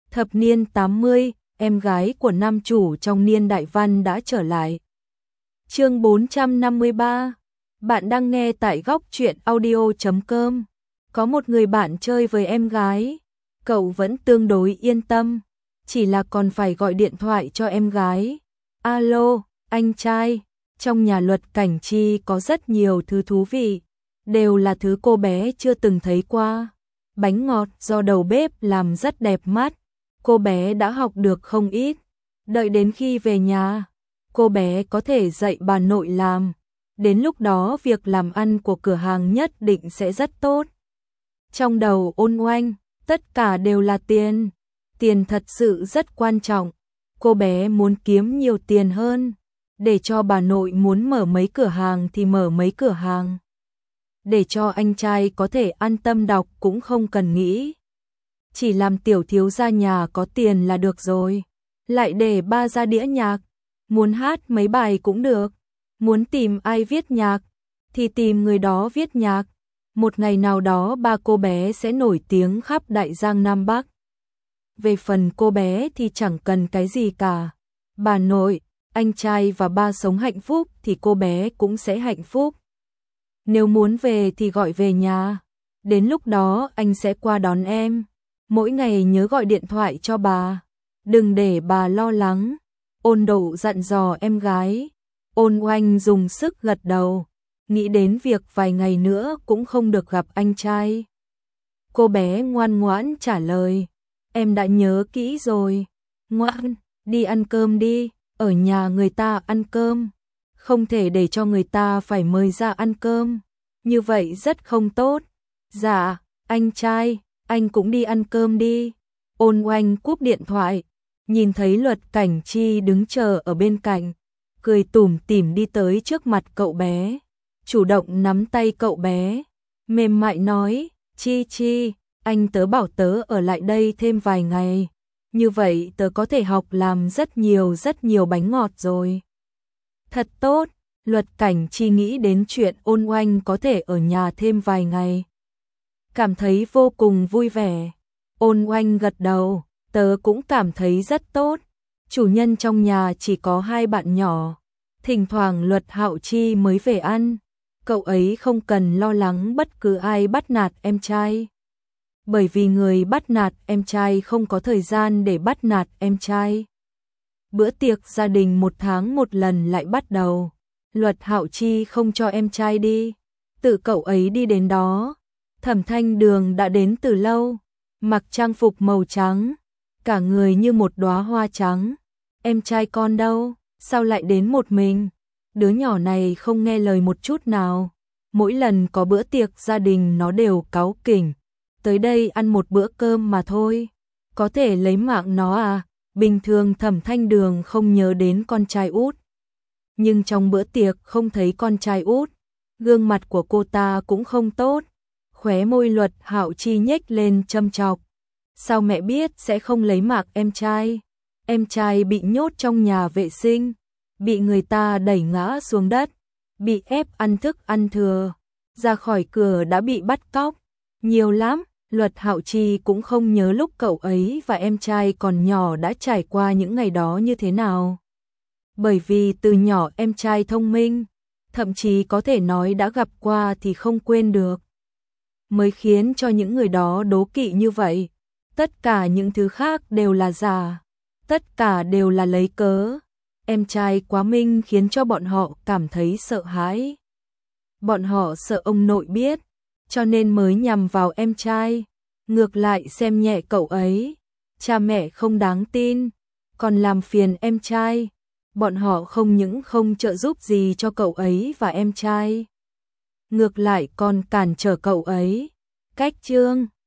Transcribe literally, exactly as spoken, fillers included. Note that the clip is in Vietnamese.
Thập niên tám mươi, em gái của nam chủ trong niên đại văn đã trở lại. Chương bốn trăm năm mươi ba. Bạn đang nghe tại góc truyện audio chấm com. Có một người bạn chơi với em gái, cậu vẫn tương đối yên tâm, chỉ là còn phải gọi điện thoại cho em gái. Alo, anh trai, trong nhà Luật Cảnh Chi có rất nhiều thứ thú vị, đều là thứ cô bé chưa từng thấy qua. Bánh ngọt do đầu bếp làm rất đẹp mắt, cô bé đã học được không ít. Đợi đến khi về nhà, cô bé có thể dạy bà nội làm. Đến lúc đó việc làm ăn của cửa hàng nhất định sẽ rất tốt. Trong đầu Ôn Oanh, tất cả đều là tiền. Tiền thật sự rất quan trọng. Cô bé muốn kiếm nhiều tiền hơn, để cho bà nội muốn mở mấy cửa hàng thì mở mấy cửa hàng. Để cho anh trai có thể an tâm đọc cũng không cần nghĩ. Chỉ làm tiểu thiếu gia nhà có tiền là được rồi. Lại để ba ra đĩa nhạc, muốn hát mấy bài cũng được. Muốn tìm ai viết nhạc, thì tìm người đó viết nhạc. Một ngày nào đó ba cô bé sẽ nổi tiếng khắp Đại Giang Nam Bắc. Về phần cô bé thì chẳng cần cái gì cả. Bà nội, anh trai và ba sống hạnh phúc thì cô bé cũng sẽ hạnh phúc. Nếu muốn về thì gọi về nhà. Đến lúc đó anh sẽ qua đón em. Mỗi ngày nhớ gọi điện thoại cho bà. Đừng để bà lo lắng. Ôn Độ dặn dò em gái. Ôn Oanh dùng sức gật đầu, nghĩ đến việc vài ngày nữa cũng không được gặp anh trai. Cô bé ngoan ngoãn trả lời, em đã nhớ kỹ rồi. Ngoan, đi ăn cơm đi, ở nhà người ta ăn cơm. Không thể để cho người ta phải mời ra ăn cơm, như vậy rất không tốt. Dạ, anh trai, anh cũng đi ăn cơm đi. Ôn Oanh cúp điện thoại, nhìn thấy Luật Cảnh Chi đứng chờ ở bên cạnh, cười tủm tỉm đi tới trước mặt cậu bé, chủ động nắm tay cậu bé, mềm mại nói, Chi Chi, anh tớ bảo tớ ở lại đây thêm vài ngày, như vậy tớ có thể học làm rất nhiều rất nhiều bánh ngọt rồi. Thật tốt, Luật Cảnh Chi nghĩ đến chuyện Ôn Oanh có thể ở nhà thêm vài ngày, cảm thấy vô cùng vui vẻ. Ôn Oanh gật đầu, tớ cũng cảm thấy rất tốt. Chủ nhân trong nhà chỉ có hai bạn nhỏ, thỉnh thoảng Luật Hạo Chi mới về ăn, cậu ấy không cần lo lắng bất cứ ai bắt nạt em trai. Bởi vì người bắt nạt em trai không có thời gian để bắt nạt em trai. Bữa tiệc gia đình một tháng một lần lại bắt đầu, Luật Hạo Chi không cho em trai đi, tự cậu ấy đi đến đó. Thẩm Thanh Đường đã đến từ lâu, mặc trang phục màu trắng, cả người như một đóa hoa trắng. Em trai con đâu, sao lại đến một mình? Đứa nhỏ này không nghe lời một chút nào. Mỗi lần có bữa tiệc gia đình nó đều cáu kỉnh. Tới đây ăn một bữa cơm mà thôi. Có thể lấy mạng nó à? Bình thường Thẩm Thanh Đường không nhớ đến con trai út. Nhưng trong bữa tiệc không thấy con trai út. Gương mặt của cô ta cũng không tốt. Khóe môi Luật Hạo Chi nhếch lên châm chọc. Sao mẹ biết sẽ không lấy mạng em trai? Em trai bị nhốt trong nhà vệ sinh, bị người ta đẩy ngã xuống đất, bị ép ăn thức ăn thừa, ra khỏi cửa đã bị bắt cóc. Nhiều lắm, Luật Hạo Chi cũng không nhớ lúc cậu ấy và em trai còn nhỏ đã trải qua những ngày đó như thế nào. Bởi vì từ nhỏ em trai thông minh, thậm chí có thể nói đã gặp qua thì không quên được. Mới khiến cho những người đó đố kỵ như vậy. Tất cả những thứ khác đều là giả. Tất cả đều là lấy cớ. Em trai quá minh khiến cho bọn họ cảm thấy sợ hãi. Bọn họ sợ ông nội biết, cho nên mới nhằm vào em trai. Ngược lại xem nhẹ cậu ấy. Cha mẹ không đáng tin, còn làm phiền em trai. Bọn họ không những không trợ giúp gì cho cậu ấy và em trai, ngược lại còn cản trở cậu ấy. Cách chương